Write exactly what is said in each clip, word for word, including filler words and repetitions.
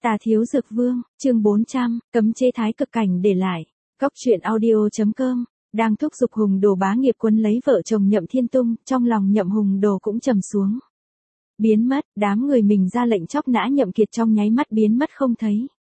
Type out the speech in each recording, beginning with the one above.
Tà Thiếu Dược Vương, chương bốn trăm, cấm chế thái cực cảnh để lại. Cóc truyện audio.com, đang thúc giục Hùng Đồ bá nghiệp quấn lấy vợ chồng Nhậm Thiên Tung, trong lòng Nhậm Hùng Đồ cũng trầm xuống. Biến mất, đám người mình ra lệnh chóc nã Nhậm Kiệt trong nháy mắt biến mất không thấy.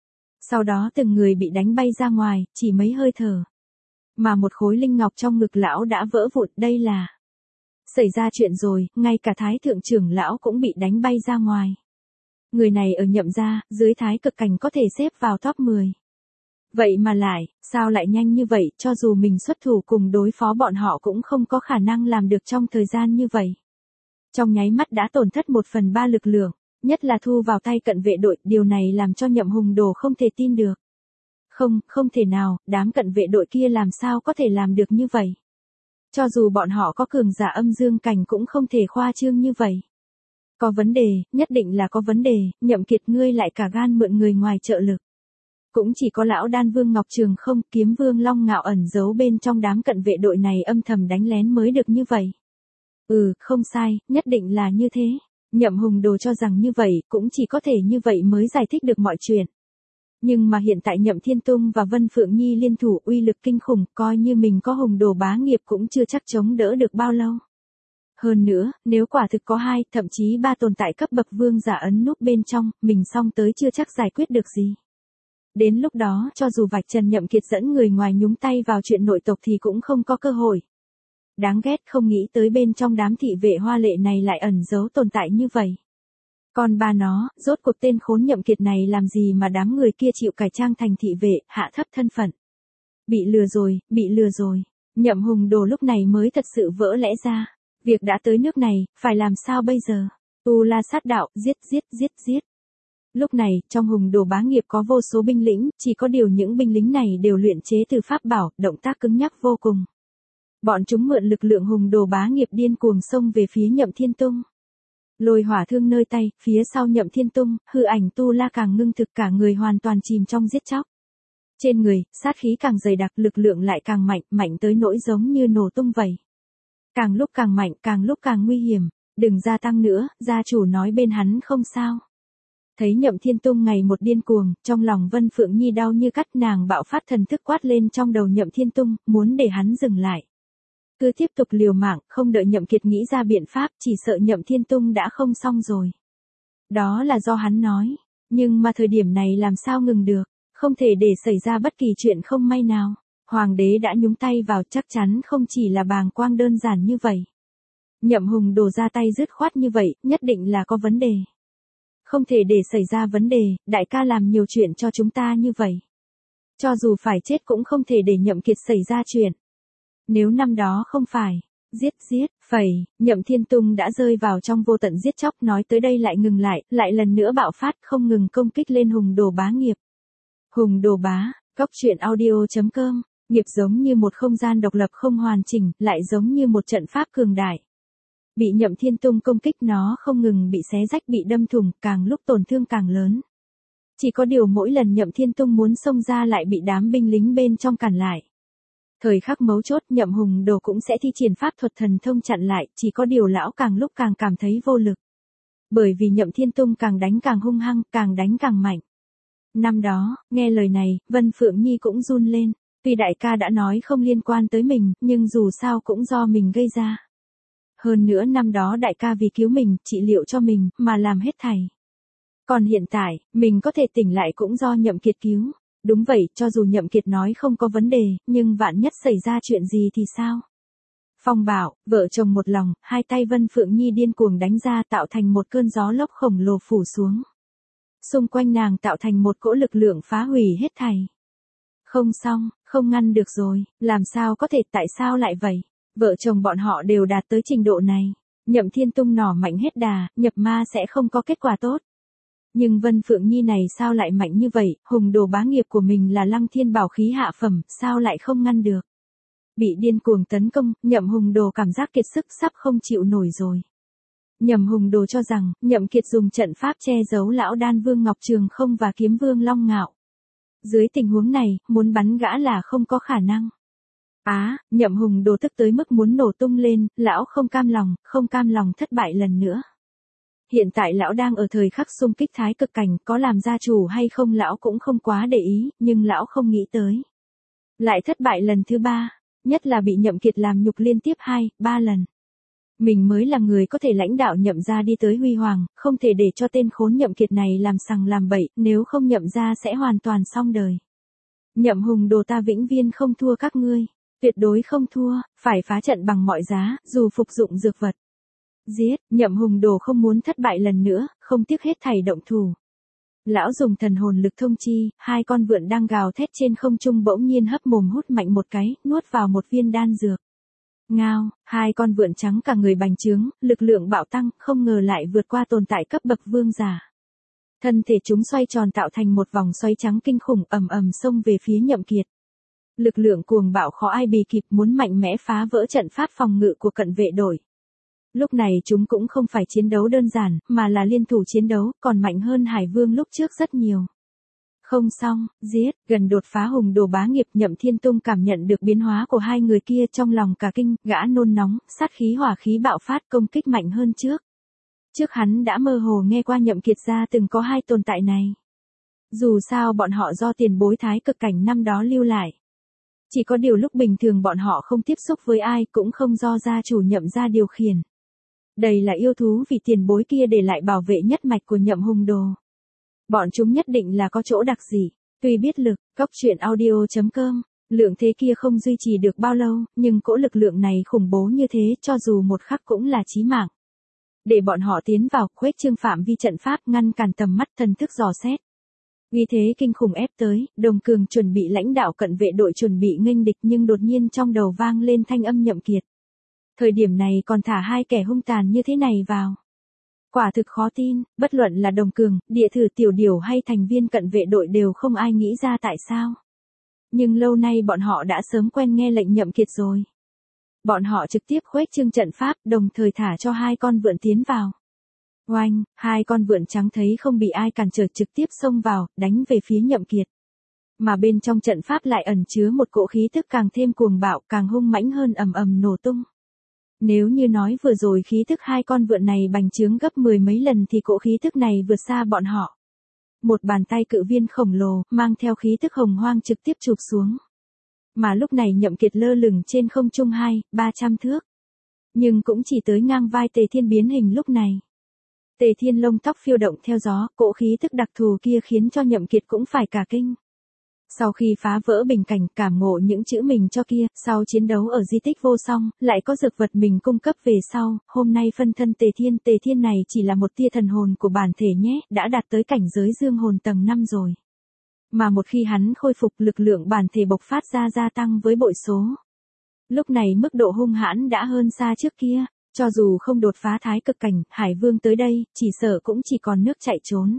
Sau đó từng người bị đánh bay ra ngoài, chỉ mấy hơi thở. Mà một khối linh ngọc trong ngực lão đã vỡ vụn, đây là... Xảy ra chuyện rồi, ngay cả Thái Thượng trưởng lão cũng bị đánh bay ra ngoài. Người này ở Nhậm gia, dưới thái cực cảnh có thể xếp vào top mười. Vậy mà lại, sao lại nhanh như vậy, cho dù mình xuất thủ cùng đối phó bọn họ cũng không có khả năng làm được trong thời gian như vậy. Trong nháy mắt đã tổn thất một phần ba lực lượng, nhất là thu vào tay cận vệ đội, điều này làm cho Nhậm Hùng Đồ không thể tin được. Không, không thể nào, đám cận vệ đội kia làm sao có thể làm được như vậy. Cho dù bọn họ có cường giả âm dương cảnh cũng không thể khoa trương như vậy. Có vấn đề, nhất định là có vấn đề, Nhậm Kiệt ngươi lại cả gan mượn người ngoài trợ lực. Cũng chỉ có lão đan vương Ngọc Trường không, kiếm vương Long Ngạo ẩn giấu bên trong đám cận vệ đội này âm thầm đánh lén mới được như vậy. Ừ, không sai, nhất định là như thế. Nhậm Hùng Đồ cho rằng như vậy, cũng chỉ có thể như vậy mới giải thích được mọi chuyện. Nhưng mà hiện tại Nhậm Thiên Tung và Vân Phượng Nhi liên thủ uy lực kinh khủng, coi như mình có Hùng Đồ bá nghiệp cũng chưa chắc chống đỡ được bao lâu. Hơn nữa, nếu quả thực có hai, thậm chí ba tồn tại cấp bậc vương giả ấn núp bên trong, mình xong tới chưa chắc giải quyết được gì. Đến lúc đó, cho dù vạch trần Nhậm Kiệt dẫn người ngoài nhúng tay vào chuyện nội tộc thì cũng không có cơ hội. Đáng ghét, không nghĩ tới bên trong đám thị vệ hoa lệ này lại ẩn giấu tồn tại như vậy. Còn bà nó, rốt cuộc tên khốn Nhậm Kiệt này làm gì mà đám người kia chịu cải trang thành thị vệ, hạ thấp thân phận. Bị lừa rồi, bị lừa rồi. Nhậm Hùng Đồ lúc này mới thật sự vỡ lẽ ra. Việc đã tới nước này, phải làm sao bây giờ? Tu La sát đạo, giết giết giết giết. Lúc này, trong Hùng Đồ bá nghiệp có vô số binh lĩnh, chỉ có điều những binh lính này đều luyện chế từ pháp bảo, động tác cứng nhắc vô cùng. Bọn chúng mượn lực lượng Hùng Đồ bá nghiệp điên cuồng xông về phía Nhậm Thiên Tung. Lôi hỏa thương nơi tay, phía sau Nhậm Thiên Tung, hư ảnh Tu La càng ngưng thực, cả người hoàn toàn chìm trong giết chóc. Trên người, sát khí càng dày đặc, lực lượng lại càng mạnh, mạnh tới nỗi giống như nổ tung vậy. Càng lúc càng mạnh, càng lúc càng nguy hiểm, đừng gia tăng nữa, gia chủ nói bên hắn không sao. Thấy Nhậm Thiên Tung ngày một điên cuồng, trong lòng Vân Phượng Nhi đau như cắt, nàng bạo phát thần thức quát lên trong đầu Nhậm Thiên Tung, muốn để hắn dừng lại. Cứ tiếp tục liều mạng, không đợi Nhậm Kiệt nghĩ ra biện pháp, chỉ sợ Nhậm Thiên Tung đã không xong rồi. Đó là do hắn nói, nhưng mà thời điểm này làm sao ngừng được, không thể để xảy ra bất kỳ chuyện không may nào. Hoàng đế đã nhúng tay vào, chắc chắn không chỉ là bàng quang đơn giản như vậy. Nhậm Hùng Đồ ra tay dứt khoát như vậy, nhất định là có vấn đề. Không thể để xảy ra vấn đề, đại ca làm nhiều chuyện cho chúng ta như vậy. Cho dù phải chết cũng không thể để Nhậm Kiệt xảy ra chuyện. Nếu năm đó không phải, giết giết, phẩy, Nhậm Thiên Tung đã rơi vào trong vô tận giết chóc, nói tới đây lại ngừng lại, lại lần nữa bạo phát, không ngừng công kích lên Hùng Đồ bá nghiệp. Hùng Đồ bá, cóc truyện audio.com. Nghiệp giống như một không gian độc lập không hoàn chỉnh, lại giống như một trận pháp cường đại. Bị Nhậm Thiên Tung công kích, nó không ngừng bị xé rách, bị đâm thủng, càng lúc tổn thương càng lớn. Chỉ có điều mỗi lần Nhậm Thiên Tung muốn xông ra lại bị đám binh lính bên trong cản lại. Thời khắc mấu chốt, Nhậm Hùng Đồ cũng sẽ thi triển pháp thuật thần thông chặn lại, chỉ có điều lão càng lúc càng cảm thấy vô lực. Bởi vì Nhậm Thiên Tung càng đánh càng hung hăng, càng đánh càng mạnh. Năm đó, nghe lời này, Vân Phượng Nhi cũng run lên. Tuy đại ca đã nói không liên quan tới mình, nhưng dù sao cũng do mình gây ra. Hơn nữa năm đó đại ca vì cứu mình, trị liệu cho mình, mà làm hết thảy. Còn hiện tại, mình có thể tỉnh lại cũng do Nhậm Kiệt cứu. Đúng vậy, cho dù Nhậm Kiệt nói không có vấn đề, nhưng vạn nhất xảy ra chuyện gì thì sao? Phong bảo, vợ chồng một lòng, hai tay Vân Phượng Nhi điên cuồng đánh ra, tạo thành một cơn gió lốc khổng lồ phủ xuống. Xung quanh nàng tạo thành một cỗ lực lượng phá hủy hết thảy. Không xong, không ngăn được rồi, làm sao có thể, tại sao lại vậy? Vợ chồng bọn họ đều đạt tới trình độ này. Nhậm Thiên Tung nỏ mạnh hết đà, nhập ma sẽ không có kết quả tốt. Nhưng Vân Phượng Nhi này sao lại mạnh như vậy, Hùng Đồ bá nghiệp của mình là Lăng Thiên bảo khí hạ phẩm, sao lại không ngăn được? Bị điên cuồng tấn công, Nhậm Hùng Đồ cảm giác kiệt sức sắp không chịu nổi rồi. Nhậm Hùng Đồ cho rằng, Nhậm Kiệt dùng trận pháp che giấu lão đan vương Ngọc Trường không và kiếm vương Long Ngạo. Dưới tình huống này, muốn bắn gã là không có khả năng. Á, à, Nhậm Hùng Đồ tức tới mức muốn nổ tung lên, lão không cam lòng, không cam lòng thất bại lần nữa. Hiện tại lão đang ở thời khắc xung kích thái cực cảnh, có làm gia chủ hay không lão cũng không quá để ý, nhưng lão không nghĩ tới. Lại thất bại lần thứ ba, nhất là bị Nhậm Kiệt làm nhục liên tiếp hai, ba lần. Mình mới là người có thể lãnh đạo Nhậm gia đi tới huy hoàng, không thể để cho tên khốn Nhậm Kiệt này làm sằng làm bậy, nếu không Nhậm gia sẽ hoàn toàn xong đời. Nhậm Hùng Đồ ta vĩnh viễn không thua các ngươi, tuyệt đối không thua, phải phá trận bằng mọi giá, dù phục dụng dược vật. Giết, Nhậm Hùng Đồ không muốn thất bại lần nữa, không tiếc hết thảy động thủ. Lão dùng thần hồn lực thông chi, hai con vượn đang gào thét trên không trung bỗng nhiên hấp mồm hút mạnh một cái, nuốt vào một viên đan dược. Ngao, hai con vượn trắng cả người bành trướng, lực lượng bạo tăng, không ngờ lại vượt qua tồn tại cấp bậc vương giả. Thân thể chúng xoay tròn tạo thành một vòng xoay trắng kinh khủng ầm ầm xông về phía Nhậm Kiệt. Lực lượng cuồng bạo khó ai bì kịp muốn mạnh mẽ phá vỡ trận pháp phòng ngự của cận vệ đội. Lúc này chúng cũng không phải chiến đấu đơn giản, mà là liên thủ chiến đấu, còn mạnh hơn Hải Vương lúc trước rất nhiều. Không xong, giết, gần đột phá Hùng Đồ bá nghiệp Nhậm Thiên Tung cảm nhận được biến hóa của hai người kia trong lòng cả kinh, gã nôn nóng, sát khí hỏa khí bạo phát công kích mạnh hơn trước. Trước hắn đã mơ hồ nghe qua Nhậm Kiệt gia từng có hai tồn tại này. Dù sao bọn họ do tiền bối thái cực cảnh năm đó lưu lại. Chỉ có điều lúc bình thường bọn họ không tiếp xúc với ai cũng không do gia chủ Nhậm gia điều khiển. Đây là yêu thú vì tiền bối kia để lại bảo vệ nhất mạch của Nhậm Hùng Đồ. Bọn chúng nhất định là có chỗ đặc gì. Tuy biết lực, cóc truyện audio chấm com, lượng thế kia không duy trì được bao lâu, nhưng cỗ lực lượng này khủng bố như thế cho dù một khắc cũng là chí mạng. Để bọn họ tiến vào, khuếch trương phạm vi trận pháp ngăn cản tầm mắt thần thức dò xét. Vì thế kinh khủng ép tới, Đồng Cường chuẩn bị lãnh đạo cận vệ đội chuẩn bị nghênh địch nhưng đột nhiên trong đầu vang lên thanh âm Nhậm Kiệt. Thời điểm này còn thả hai kẻ hung tàn như thế này vào. Quả thực khó tin, bất luận là Đồng Cường, Địa Thử Tiểu Điểu hay thành viên cận vệ đội đều không ai nghĩ ra tại sao. Nhưng lâu nay bọn họ đã sớm quen nghe lệnh Nhậm Kiệt rồi. Bọn họ trực tiếp khuếch trương trận pháp, đồng thời thả cho hai con vượn tiến vào. Oanh, hai con vượn trắng thấy không bị ai cản trở trực tiếp xông vào, đánh về phía Nhậm Kiệt. Mà bên trong trận pháp lại ẩn chứa một cỗ khí tức càng thêm cuồng bạo, càng hung mãnh hơn ầm ầm nổ tung. Nếu như nói vừa rồi khí tức hai con vượn này bành trướng gấp mười mấy lần thì cỗ khí tức này vượt xa bọn họ. Một bàn tay cự viên khổng lồ, mang theo khí tức hồng hoang trực tiếp chụp xuống. Mà lúc này Nhậm Kiệt lơ lửng trên không trung hai, ba trăm thước. Nhưng cũng chỉ tới ngang vai Tề Thiên biến hình lúc này. Tề Thiên lông tóc phiêu động theo gió, cỗ khí tức đặc thù kia khiến cho Nhậm Kiệt cũng phải cả kinh. Sau khi phá vỡ bình cảnh cảm ngộ những chữ mình cho kia, sau chiến đấu ở di tích vô song, lại có dược vật mình cung cấp về sau, hôm nay phân thân Tề Thiên, Tề Thiên này chỉ là một tia thần hồn của bản thể nhé, đã đạt tới cảnh giới dương hồn tầng năm rồi. Mà một khi hắn khôi phục lực lượng bản thể bộc phát ra gia tăng với bội số. Lúc này mức độ hung hãn đã hơn xa trước kia, cho dù không đột phá thái cực cảnh, Hải Vương tới đây, chỉ sợ cũng chỉ còn nước chạy trốn.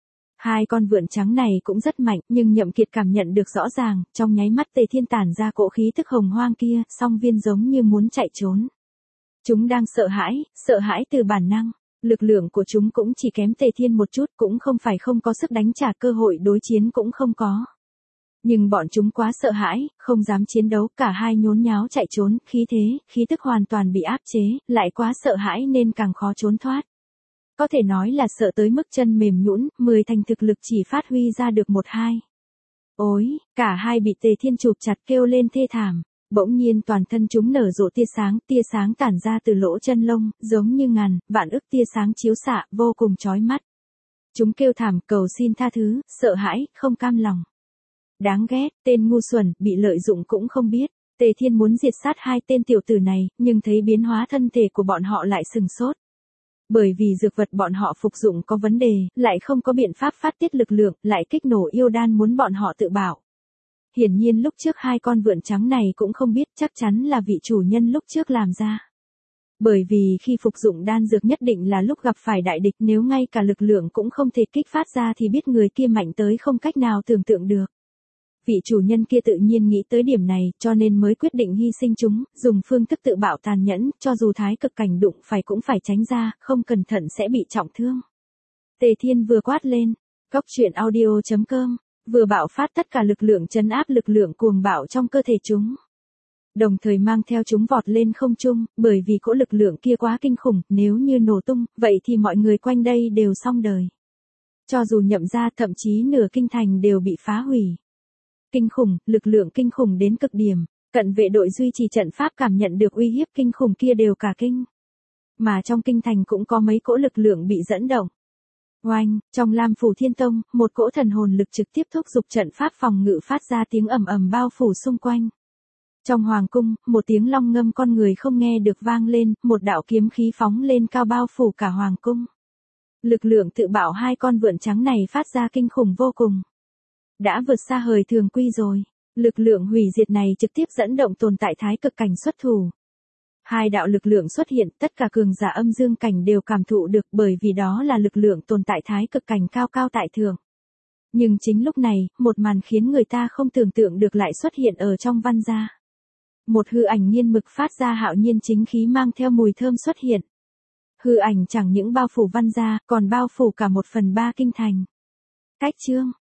Hai con vượn trắng này cũng rất mạnh, nhưng Nhậm Kiệt cảm nhận được rõ ràng, trong nháy mắt Tề Thiên tản ra cỗ khí tức hồng hoang kia, song viên giống như muốn chạy trốn. Chúng đang sợ hãi, sợ hãi từ bản năng, lực lượng của chúng cũng chỉ kém Tề Thiên một chút, cũng không phải không có sức đánh trả, cơ hội đối chiến cũng không có. Nhưng bọn chúng quá sợ hãi, không dám chiến đấu, cả hai nhốn nháo chạy trốn, khí thế, khí tức hoàn toàn bị áp chế, lại quá sợ hãi nên càng khó trốn thoát. Có thể nói là sợ tới mức chân mềm nhũn, mười thành thực lực chỉ phát huy ra được một hai. Ôi, cả hai bị Tề Thiên chụp chặt kêu lên thê thảm, bỗng nhiên toàn thân chúng nở rộ tia sáng, tia sáng tản ra từ lỗ chân lông, giống như ngàn, vạn ức tia sáng chiếu xạ, vô cùng chói mắt. Chúng kêu thảm cầu xin tha thứ, sợ hãi, không cam lòng. Đáng ghét, tên ngu xuẩn, bị lợi dụng cũng không biết. Tề Thiên muốn diệt sát hai tên tiểu tử này, nhưng thấy biến hóa thân thể của bọn họ lại sừng sốt. Bởi vì dược vật bọn họ phục dụng có vấn đề, lại không có biện pháp phát tiết lực lượng, lại kích nổ yêu đan muốn bọn họ tự bảo. Hiển nhiên lúc trước hai con vượn trắng này cũng không biết, chắc chắn là vị chủ nhân lúc trước làm ra. Bởi vì khi phục dụng đan dược nhất định là lúc gặp phải đại địch, nếu ngay cả lực lượng cũng không thể kích phát ra thì biết người kia mạnh tới không cách nào tưởng tượng được. Vị chủ nhân kia tự nhiên nghĩ tới điểm này, cho nên mới quyết định hy sinh chúng, dùng phương thức tự bạo tàn nhẫn, cho dù thái cực cảnh đụng phải cũng phải tránh ra, không cẩn thận sẽ bị trọng thương. Tề Thiên vừa quát lên, cóc truyện audio chấm com, vừa bạo phát tất cả lực lượng trấn áp lực lượng cuồng bạo trong cơ thể chúng. Đồng thời mang theo chúng vọt lên không trung, bởi vì cỗ lực lượng kia quá kinh khủng, nếu như nổ tung, vậy thì mọi người quanh đây đều xong đời. Cho dù Nhậm gia thậm chí nửa kinh thành đều bị phá hủy. Kinh khủng, lực lượng kinh khủng đến cực điểm, cận vệ đội duy trì trận pháp cảm nhận được uy hiếp kinh khủng kia đều cả kinh. Mà trong kinh thành cũng có mấy cỗ lực lượng bị dẫn động. Oanh, trong Lam Phủ Thiên Tông, một cỗ thần hồn lực trực tiếp thúc giục trận pháp phòng ngự phát ra tiếng ầm ầm bao phủ xung quanh. Trong hoàng cung, một tiếng long ngâm con người không nghe được vang lên, một đạo kiếm khí phóng lên cao bao phủ cả hoàng cung. Lực lượng tự bạo hai con vượn trắng này phát ra kinh khủng vô cùng. Đã vượt xa hời thường quy rồi. Lực lượng hủy diệt này trực tiếp dẫn động tồn tại thái cực cảnh xuất thủ. Hai đạo lực lượng xuất hiện, tất cả cường giả âm dương cảnh đều cảm thụ được bởi vì đó là lực lượng tồn tại thái cực cảnh cao cao tại thượng. Nhưng chính lúc này, một màn khiến người ta không tưởng tượng được lại xuất hiện ở trong Văn gia. Một hư ảnh nhiên mực phát ra hạo nhiên chính khí mang theo mùi thơm xuất hiện. Hư ảnh chẳng những bao phủ Văn gia, còn bao phủ cả một phần ba kinh thành. Cách chương,